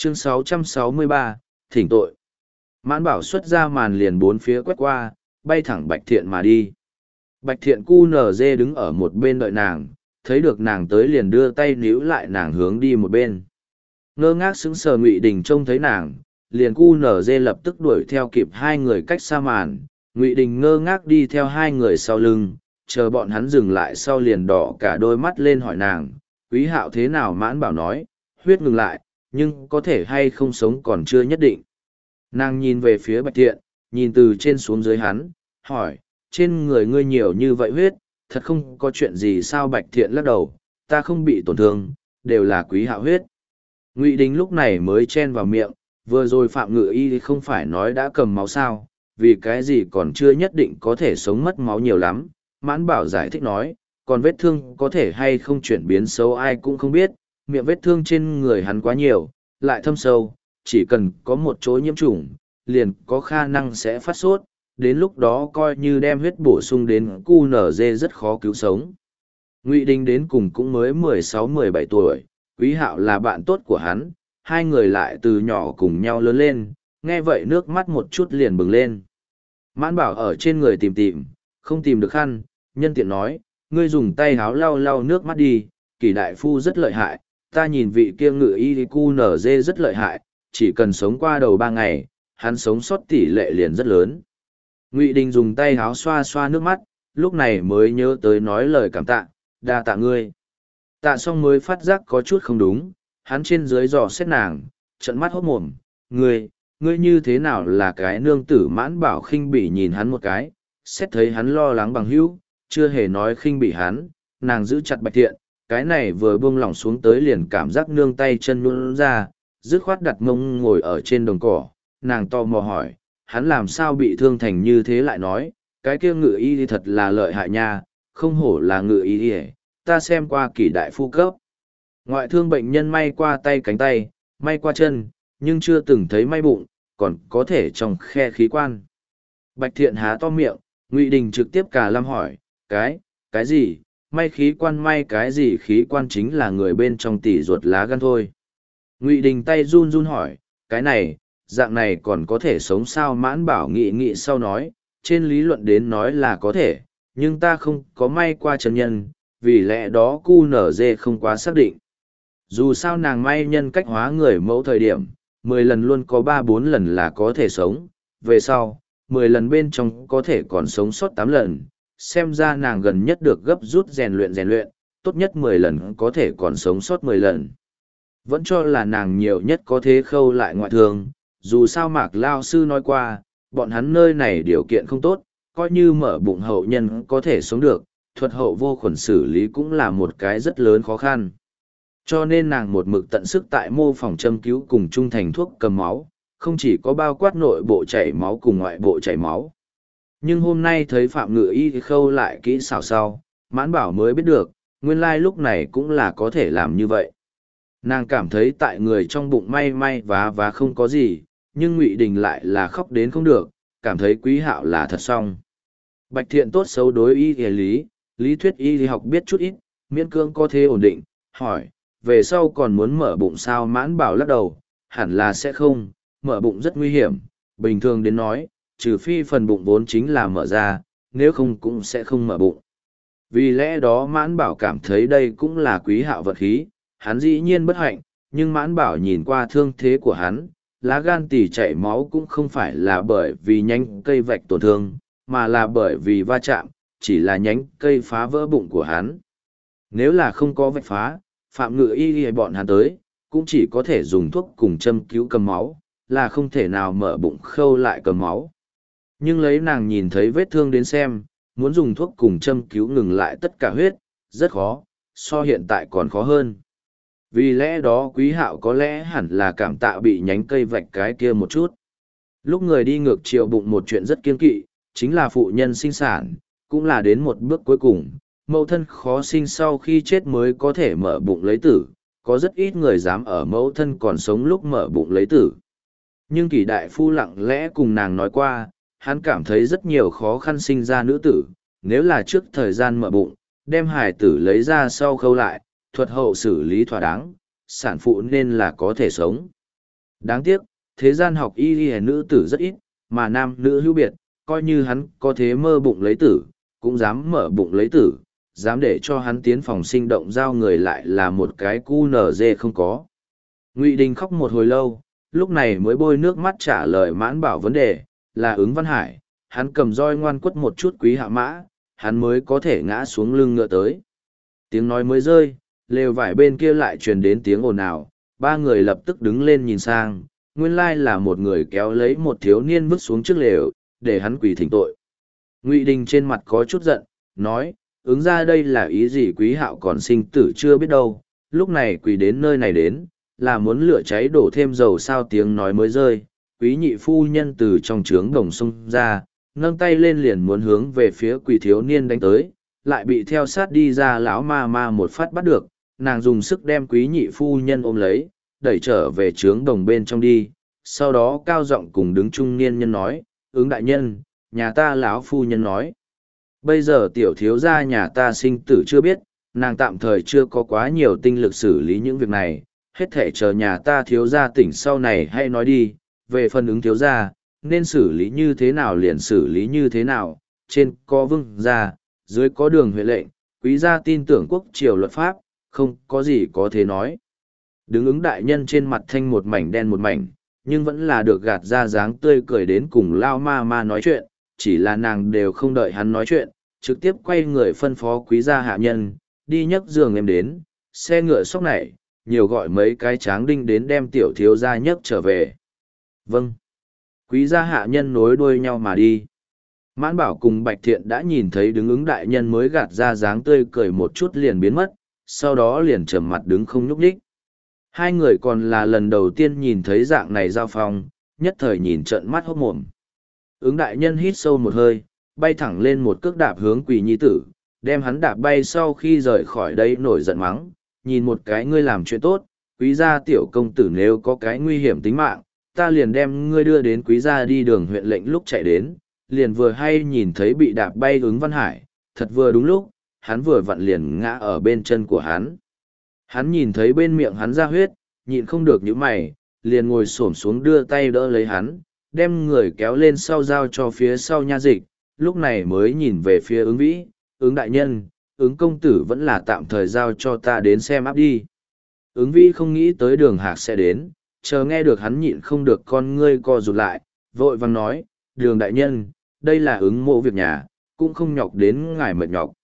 Chương 663, thỉnh tội. Mãn bảo xuất ra màn liền bốn phía quét qua, bay thẳng Bạch Thiện mà đi. Bạch Thiện cu nở dê đứng ở một bên đợi nàng, thấy được nàng tới liền đưa tay níu lại nàng hướng đi một bên. Ngơ ngác sững sờ Ngụy Đình trông thấy nàng, liền cu nở dê lập tức đuổi theo kịp hai người cách xa màn. Ngụy Đình ngơ ngác đi theo hai người sau lưng, chờ bọn hắn dừng lại sau liền đỏ cả đôi mắt lên hỏi nàng, Quý Hạo thế nào? Mãn bảo nói, huyết ngừng lại, nhưng có thể hay không sống còn chưa nhất định. Nàng nhìn về phía Bạch Thiện, nhìn từ trên xuống dưới hắn, hỏi, trên người ngươi nhiều như vậy huyết, thật không có chuyện gì sao? Bạch Thiện lắc đầu, ta không bị tổn thương, đều là Quý Hạo huyết. Ngụy Đình lúc này mới chen vào miệng, vừa rồi Phạm Ngự Y không phải nói đã cầm máu sao, vì cái gì còn chưa nhất định có thể sống, mất máu nhiều lắm. Mãn bảo giải thích nói, còn vết thương có thể hay không chuyển biến xấu ai cũng không biết, miệng vết thương trên người hắn quá nhiều, lại thâm sâu, chỉ cần có một chỗ nhiễm trùng, liền có khả năng sẽ phát sốt, đến lúc đó coi như đem huyết bổ sung đến QNZ rất khó cứu sống. Ngụy Đình đến cùng cũng mới 16-17 tuổi, Quý Hạo là bạn tốt của hắn, hai người lại từ nhỏ cùng nhau lớn lên, nghe vậy nước mắt một chút liền bừng lên. Mãn bảo ở trên người tìm, không tìm được khăn, nhân tiện nói, ngươi dùng tay háo lau lau nước mắt đi, Kỷ đại phu rất lợi hại, ta nhìn vị kia Ngự Y QNZ rất lợi hại, chỉ cần sống qua đầu 3 ngày, hắn sống sót tỷ lệ liền rất lớn. Ngụy Đình dùng tay háo xoa xoa nước mắt, lúc này mới nhớ tới nói lời cảm tạ, đa tạ ngươi. Tạ xong mới phát giác có chút không đúng, hắn trên dưới dò xét nàng, trận mắt hốt mồm, ngươi như thế nào là cái nương tử? Mãn bảo khinh bỉ nhìn hắn một cái, xét thấy hắn lo lắng bằng hữu, chưa hề nói khinh bỉ hắn, nàng giữ chặt Bạch Thiện, cái này vừa buông lỏng xuống tới liền cảm giác nương tay chân nhũn ra, dứt khoát đặt mông ngồi ở trên đồng cỏ, nàng tò mò hỏi, hắn làm sao bị thương thành như thế? Lại nói, cái kia Ngự Y thì thật là lợi hại nha, không hổ là Ngự Y đi, ta xem qua Kỷ đại phu cấp. Ngoại thương bệnh nhân may qua tay cánh tay, may qua chân, nhưng chưa từng thấy may bụng, còn có thể trong khe khí quan. Bạch Thiện há to miệng, Ngụy Đình trực tiếp cả lâm hỏi, cái gì? May khí quan? May cái gì khí quan? Chính là người bên trong tỉ ruột lá gan thôi. Ngụy Đình tay run run hỏi, cái này, dạng này còn có thể sống sao? Mãn bảo nghĩ sau nói, trên lý luận đến nói là có thể, nhưng ta không có may qua chân nhân, vì lẽ đó QNZ không quá xác định. Dù sao nàng may nhân cách hóa người mẫu thời điểm, 10 lần luôn có 3-4 lần là có thể sống, về sau, 10 lần bên trong có thể còn sống sót 8 lần, xem ra nàng gần nhất được gấp rút rèn luyện, tốt nhất 10 lần có thể còn sống sót 10 lần. Vẫn cho là nàng nhiều nhất có thế khâu lại ngoại thương, dù sao Mạc Lao Sư nói qua, bọn hắn nơi này điều kiện không tốt, coi như mở bụng hậu nhân có thể sống được, thuật hậu vô khuẩn xử lý cũng là một cái rất lớn khó khăn. Cho nên nàng một mực tận sức tại mô phỏng châm cứu cùng trung thành thuốc cầm máu, không chỉ có bao quát nội bộ chảy máu cùng ngoại bộ chảy máu. Nhưng hôm nay thấy Phạm Ngự Y khâu lại kỹ xảo sau, Mãn bảo mới biết được, nguyên lai lúc này cũng là có thể làm như vậy. Nàng cảm thấy tại người trong bụng may và không có gì, nhưng Ngụy Đình lại là khóc đến không được, cảm thấy Quý Hạo là thật xong. Bạch Thiện tốt xấu đối y lý thuyết y học biết chút ít, miễn cưỡng có thể ổn định, hỏi, về sau còn muốn mở bụng sao? Mãn bảo lắc đầu, hẳn là sẽ không, mở bụng rất nguy hiểm, bình thường đến nói, trừ phi phần bụng vốn chính là mở ra, nếu không cũng sẽ không mở bụng. Vì lẽ đó Mãn bảo cảm thấy đây cũng là Quý Hạo vật khí, hắn dĩ nhiên bất hạnh, nhưng Mãn bảo nhìn qua thương thế của hắn, lá gan tỉ chảy máu cũng không phải là bởi vì nhánh cây vạch tổn thương, mà là bởi vì va chạm, chỉ là nhánh cây phá vỡ bụng của hắn. Nếu là không có vạch phá, Phạm Ngự Y bọn hắn tới, cũng chỉ có thể dùng thuốc cùng châm cứu cầm máu, là không thể nào mở bụng khâu lại cầm máu. Nhưng lấy nàng nhìn thấy vết thương đến xem, muốn dùng thuốc cùng châm cứu ngừng lại tất cả huyết, rất khó, so hiện tại còn khó hơn. Vì lẽ đó Quý Hạo có lẽ hẳn là cảm tạ bị nhánh cây vạch cái kia một chút. Lúc người đi ngược chiều bụng một chuyện rất kiên kỵ, chính là phụ nhân sinh sản, cũng là đến một bước cuối cùng. Mẫu thân khó sinh sau khi chết mới có thể mở bụng lấy tử, có rất ít người dám ở mẫu thân còn sống lúc mở bụng lấy tử. Nhưng Kỷ đại phu lặng lẽ cùng nàng nói qua, hắn cảm thấy rất nhiều khó khăn sinh ra nữ tử, nếu là trước thời gian mở bụng, đem hài tử lấy ra sau khâu lại, thuật hậu xử lý thỏa đáng, sản phụ nên là có thể sống. Đáng tiếc, thế gian học y nữ tử rất ít, mà nam nữ hữu biệt, coi như hắn có thế mơ bụng lấy tử, cũng dám mở bụng lấy tử, dám để cho hắn tiến phòng sinh động giao người lại là một cái cu nở dê không có. Ngụy Đình khóc một hồi lâu, lúc này mới bôi nước mắt trả lời Mãn Bảo vấn đề, là ứng Văn Hải, hắn cầm roi ngoan quất một chút Quý Hạ Mã, hắn mới có thể ngã xuống lưng ngựa tới. Tiếng nói mới rơi, lều vải bên kia lại truyền đến tiếng ồn ào, ba người lập tức đứng lên nhìn sang, nguyên lai là một người kéo lấy một thiếu niên vứt xuống trước lều, để hắn quỳ thỉnh tội. Ngụy Đình trên mặt có chút giận, nói, ứng ra đây là ý gì Quý Hạo còn sinh tử chưa biết đâu, lúc này quỳ đến nơi này đến, là muốn lửa cháy đổ thêm dầu sao tiếng nói mới rơi, Quý nhị phu nhân từ trong trướng đồng xông ra, nâng tay lên liền muốn hướng về phía quỳ thiếu niên đánh tới, lại bị theo sát đi ra lão ma ma một phát bắt được, nàng dùng sức đem Quý nhị phu nhân ôm lấy, đẩy trở về trướng đồng bên trong đi, sau đó cao giọng cùng đứng trung niên nhân nói, ứng đại nhân, nhà ta lão phu nhân nói. Bây giờ tiểu thiếu gia nhà ta sinh tử chưa biết, nàng tạm thời chưa có quá nhiều tinh lực xử lý những việc này, hết thể chờ nhà ta thiếu gia tỉnh sau này hay nói đi, về phần ứng thiếu gia, nên xử lý như thế nào liền xử lý như thế nào, trên có vương gia, dưới có đường huệ lệnh, quý gia tin tưởng quốc triều luật pháp, không có gì có thể nói. Đứng ứng đại nhân trên mặt thanh một mảnh đen một mảnh, nhưng vẫn là được gạt ra dáng tươi cười đến cùng lao ma ma nói chuyện, chỉ là nàng đều không đợi hắn nói chuyện, trực tiếp quay người phân phó quý gia hạ nhân, đi nhấc giường em đến, xe ngựa sóc này, nhiều gọi mấy cái tráng đinh đến đem tiểu thiếu gia nhấc trở về. Vâng. Quý gia hạ nhân nối đuôi nhau mà đi. Mãn Bảo cùng Bạch Thiện đã nhìn thấy đứng ứng đại nhân mới gạt ra dáng tươi cười một chút liền biến mất, sau đó liền trầm mặt đứng không nhúc nhích. Hai người còn là lần đầu tiên nhìn thấy dạng này giao phong, nhất thời nhìn trợn mắt hốt mồm. Ứng đại nhân hít sâu một hơi, bay thẳng lên một cước đạp hướng Quỳ nhi tử, đem hắn đạp bay sau khi rời khỏi đây nổi giận mắng, nhìn một cái ngươi làm chuyện tốt, quý gia tiểu công tử nếu có cái nguy hiểm tính mạng, ta liền đem ngươi đưa đến quý gia đi đường huyện lệnh lúc chạy đến, liền vừa hay nhìn thấy bị đạp bay ứng Văn Hải, thật vừa đúng lúc, hắn vừa vặn liền ngã ở bên chân của hắn. Hắn nhìn thấy bên miệng hắn ra huyết, nhịn không được những mày, liền ngồi xổm xuống đưa tay đỡ lấy hắn, đem người kéo lên sau giao cho phía sau nha dịch, lúc này mới nhìn về phía ứng vĩ, ứng đại nhân, ứng công tử vẫn là tạm thời giao cho ta đến xem áp đi. Ứng vĩ không nghĩ tới đường hạc sẽ đến, chờ nghe được hắn nhịn không được con ngươi co rụt lại, vội vàng nói, đường đại nhân, đây là ứng mộ việc nhà, cũng không nhọc đến ngài mệt nhọc.